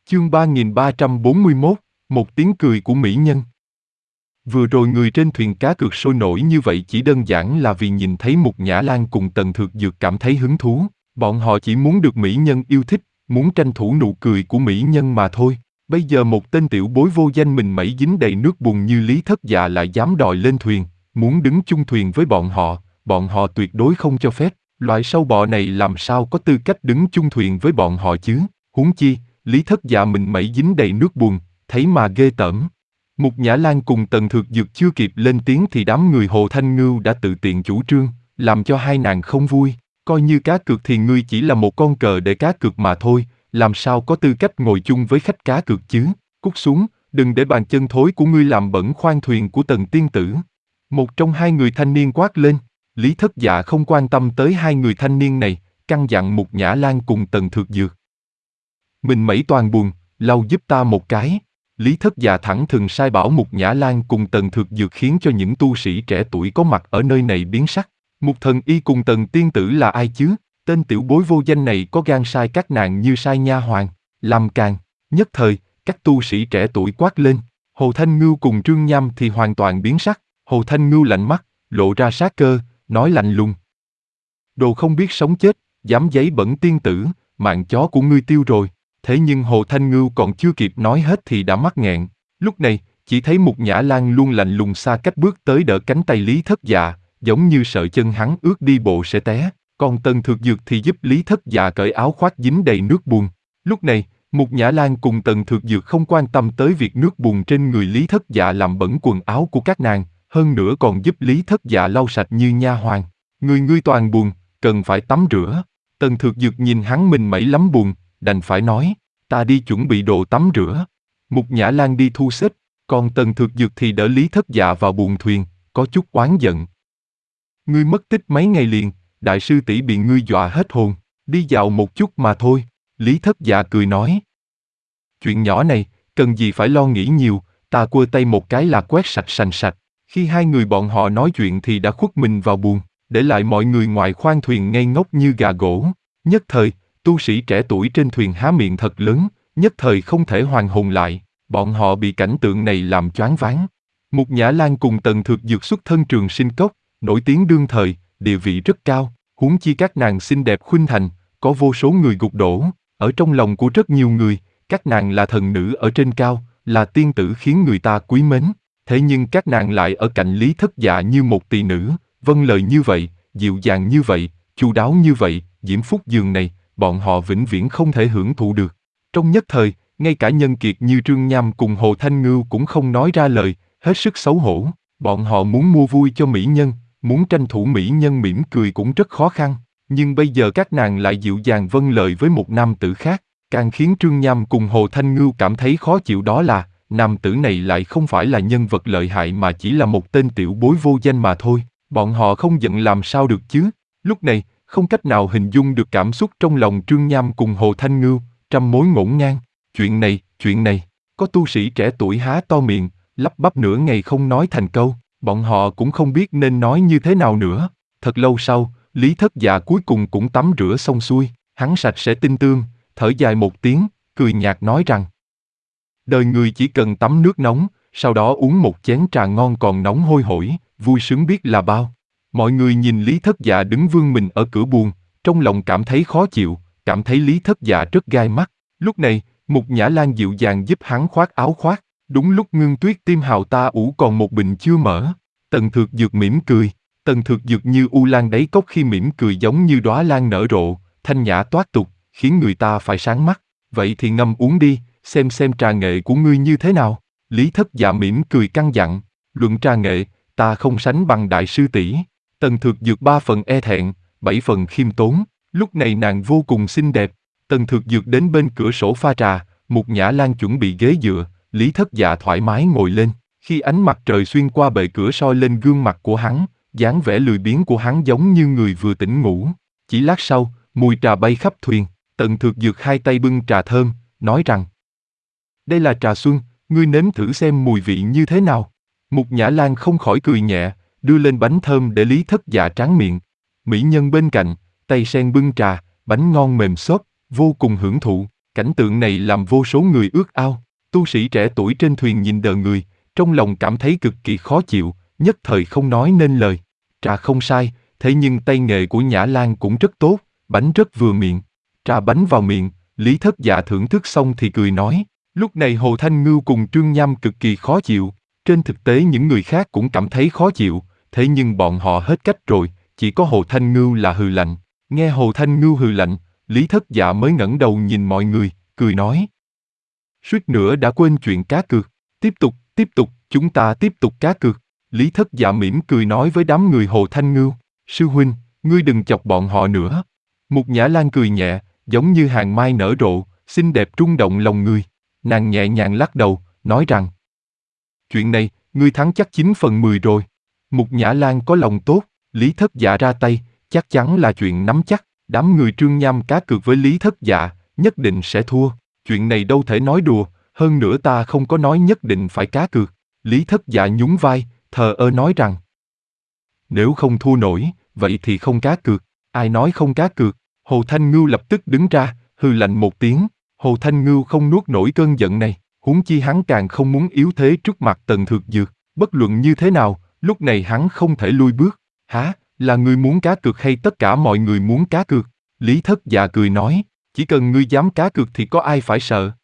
Chương 3341, một tiếng cười của mỹ nhân. Vừa rồi người trên thuyền cá cược sôi nổi như vậy chỉ đơn giản là vì nhìn thấy Mục Nhã Lan cùng Tần Thược Dược cảm thấy hứng thú. Bọn họ chỉ muốn được mỹ nhân yêu thích, muốn tranh thủ nụ cười của mỹ nhân mà thôi. Bây giờ một tên tiểu bối vô danh mình mẩy dính đầy nước bùn như Lý Thất Dạ lại dám đòi lên thuyền, muốn đứng chung thuyền với bọn họ tuyệt đối không cho phép. Loại sâu bọ này làm sao có tư cách đứng chung thuyền với bọn họ chứ? Huống chi, Lý Thất Dạ mình mẩy dính đầy nước bùn, thấy mà ghê tởm. Mục Nhã Lan cùng Tần Thược Dược chưa kịp lên tiếng thì đám người Hồ Thanh Ngưu đã tự tiện chủ trương, làm cho hai nàng không vui. Coi như cá cược thì ngươi chỉ là một con cờ để cá cược mà thôi, làm sao có tư cách ngồi chung với khách cá cược chứ? Cút xuống, đừng để bàn chân thối của ngươi làm bẩn khoang thuyền của Tần tiên tử. Một trong hai người thanh niên quát lên. Lý Thất Dạ không quan tâm tới hai người thanh niên này, căn dặn Mục Nhã Lan cùng Tần Thược Dược. Mình mẩy toàn buồn, lau giúp ta một cái. Lý Thất Dạ thẳng thừng sai bảo Mục Nhã Lan cùng Tần Thược Dược khiến cho những tu sĩ trẻ tuổi có mặt ở nơi này biến sắc. Mục Thần Y cùng Tần tiên tử là ai chứ? Tên tiểu bối vô danh này có gan sai các nàng như sai nha hoàn, làm càn. Nhất thời, các tu sĩ trẻ tuổi quát lên. Hồ Thanh Ngưu cùng Trương Nham thì hoàn toàn biến sắc. Hồ Thanh Ngưu lạnh mắt, lộ ra sát cơ, nói lạnh lùng. Đồ không biết sống chết, dám giấy bẩn tiên tử, mạng chó của ngươi tiêu rồi. Thế nhưng Hồ Thanh Ngưu còn chưa kịp nói hết thì đã mắc nghẹn. Lúc này, chỉ thấy Mục Nhã Lan luôn lạnh lùng xa cách bước tới đỡ cánh tay Lý Thất Dạ, giống như sợ chân hắn ướt đi bộ sẽ té. Còn Tần Thược Dược thì giúp Lý Thất Dạ cởi áo khoác dính đầy nước bùn. Lúc này, Mục Nhã Lan cùng Tần Thược Dược không quan tâm tới việc nước bùn trên người Lý Thất Dạ làm bẩn quần áo của các nàng, hơn nữa còn giúp Lý Thất Dạ lau sạch như nha hoàn. Ngươi toàn buồn, cần phải tắm rửa. Tần Thược Dược nhìn hắn mình mẩy lắm buồn, đành phải nói, ta đi chuẩn bị đồ tắm rửa. Mục Nhã Lan đi thu xếp, còn Tần Thược Dược thì đỡ Lý Thất Dạ vào buồng thuyền, có chút oán giận. Ngươi mất tích mấy ngày liền, đại sư tỷ bị ngươi dọa hết hồn, đi dạo một chút mà thôi. Lý Thất Dạ cười nói. Chuyện nhỏ này, cần gì phải lo nghĩ nhiều, ta quơ tay một cái là quét sạch sành sạch. Khi hai người bọn họ nói chuyện thì đã khuất mình vào buồng, để lại mọi người ngoài khoang thuyền ngây ngốc như gà gỗ. Nhất thời, tu sĩ trẻ tuổi trên thuyền há miệng thật lớn, nhất thời không thể hoàn hồn lại, bọn họ bị cảnh tượng này làm choáng váng. Mục Nhã Lan cùng Tần Thược Dược xuất thân Trường Sinh Cốc, nổi tiếng đương thời, địa vị rất cao, huống chi các nàng xinh đẹp khuynh thành, có vô số người gục đổ, ở trong lòng của rất nhiều người, các nàng là thần nữ ở trên cao, là tiên tử khiến người ta quý mến. Thế nhưng các nàng lại ở cạnh Lý Thất Dạ như một tỷ nữ, vâng lời như vậy, dịu dàng như vậy, chu đáo như vậy, diễm phúc giường này, bọn họ vĩnh viễn không thể hưởng thụ được. Trong nhất thời, ngay cả nhân kiệt như Trương Nham cùng Hồ Thanh Ngưu cũng không nói ra lời, hết sức xấu hổ. Bọn họ muốn mua vui cho mỹ nhân, muốn tranh thủ mỹ nhân mỉm cười cũng rất khó khăn. Nhưng bây giờ các nàng lại dịu dàng vâng lời với một nam tử khác, càng khiến Trương Nham cùng Hồ Thanh Ngưu cảm thấy khó chịu đó là, nam tử này lại không phải là nhân vật lợi hại mà chỉ là một tên tiểu bối vô danh mà thôi. Bọn họ không giận làm sao được chứ? Lúc này, không cách nào hình dung được cảm xúc trong lòng Trương Nham cùng Hồ Thanh Ngưu, trăm mối ngổn ngang. Chuyện này, có tu sĩ trẻ tuổi há to miệng, lắp bắp nửa ngày không nói thành câu, bọn họ cũng không biết nên nói như thế nào nữa. Thật lâu sau, Lý Thất Dạ cuối cùng cũng tắm rửa xong xuôi, hắn sạch sẽ tinh tươm, thở dài một tiếng, cười nhạt nói rằng: đời người chỉ cần tắm nước nóng, sau đó uống một chén trà ngon còn nóng hôi hổi, vui sướng biết là bao. Mọi người nhìn Lý Thất Dạ đứng vươn mình ở cửa buồng, trong lòng cảm thấy khó chịu, cảm thấy Lý Thất Dạ rất gai mắt. Lúc này, Mục Nhã Lan dịu dàng giúp hắn khoác áo khoác, đúng lúc Ngưng Tuyết Tim Hào ta ủ còn một bình chưa mở. Tần Thược Dược mỉm cười, Tần Thược Dược như u lan đáy cốc khi mỉm cười giống như đóa lan nở rộ, thanh nhã toát tục, khiến người ta phải sáng mắt. Vậy thì ngâm uống đi, xem trà nghệ của ngươi như thế nào. Lý Thất Dạ mỉm cười căn dặn, luận trà nghệ, ta không sánh bằng đại sư tỷ. Tần Thược Dược 3 phần e thẹn, 7 phần khiêm tốn, lúc này nàng vô cùng xinh đẹp. Tần Thược Dược đến bên cửa sổ pha trà, Mục Nhã Lan chuẩn bị ghế dựa, Lý Thất Dạ thoải mái ngồi lên. Khi ánh mặt trời xuyên qua bệ cửa soi lên gương mặt của hắn, dáng vẻ lười biếng của hắn giống như người vừa tỉnh ngủ. Chỉ lát sau, mùi trà bay khắp thuyền, Tần Thược Dược hai tay bưng trà thơm, nói rằng: đây là trà xuân, ngươi nếm thử xem mùi vị như thế nào. Mục Nhã Lan không khỏi cười nhẹ, đưa lên bánh thơm để Lý Thất Dạ tráng miệng. Mỹ nhân bên cạnh, tay sen bưng trà, bánh ngon mềm xốp, vô cùng hưởng thụ. Cảnh tượng này làm vô số người ước ao. Tu sĩ trẻ tuổi trên thuyền nhìn đờ người, trong lòng cảm thấy cực kỳ khó chịu, nhất thời không nói nên lời. Trà không sai, thế nhưng tay nghề của Nhã Lan cũng rất tốt, bánh rất vừa miệng. Trà bánh vào miệng, Lý Thất Dạ thưởng thức xong thì cười nói. Lúc này Hồ Thanh Ngưu cùng Trương Nham cực kỳ khó chịu. Trên thực tế những người khác cũng cảm thấy khó chịu, thế nhưng bọn họ hết cách rồi, chỉ có Hồ Thanh Ngưu là hừ lạnh. Nghe Hồ Thanh Ngưu hừ lạnh, Lý Thất Dạ mới ngẩng đầu nhìn mọi người, cười nói. Suýt nữa đã quên chuyện cá cược. Tiếp tục, chúng ta tiếp tục cá cược. Lý Thất Dạ mỉm cười nói với đám người Hồ Thanh Ngưu. Sư huynh, ngươi đừng chọc bọn họ nữa. Mục Nhã Lan cười nhẹ, giống như hàng mai nở rộ, xinh đẹp rung động lòng người. Nàng nhẹ nhàng lắc đầu, nói rằng. Chuyện này, ngươi thắng chắc 9 phần 10 rồi. Mục Nhã Lan có lòng tốt, Lý Thất Dạ ra tay, chắc chắn là chuyện nắm chắc. Đám người Trương Nham cá cược với Lý Thất Dạ, nhất định sẽ thua. Chuyện này đâu thể nói đùa, hơn nữa ta không có nói nhất định phải cá cược. Lý Thất Dạ nhún vai, thờ ơ nói rằng. Nếu không thua nổi, vậy thì không cá cược. Ai nói không cá cược? Hồ Thanh Ngưu lập tức đứng ra, hừ lạnh một tiếng. Hồ Thanh Ngưu không nuốt nổi cơn giận này, huống chi hắn càng không muốn yếu thế trước mặt Tần Thược Dược. Bất luận như thế nào, lúc này hắn không thể lui bước. Hả, là ngươi muốn cá cược hay tất cả mọi người muốn cá cược? Lý Thất Dạ cười nói, chỉ cần ngươi dám cá cược thì có ai phải sợ.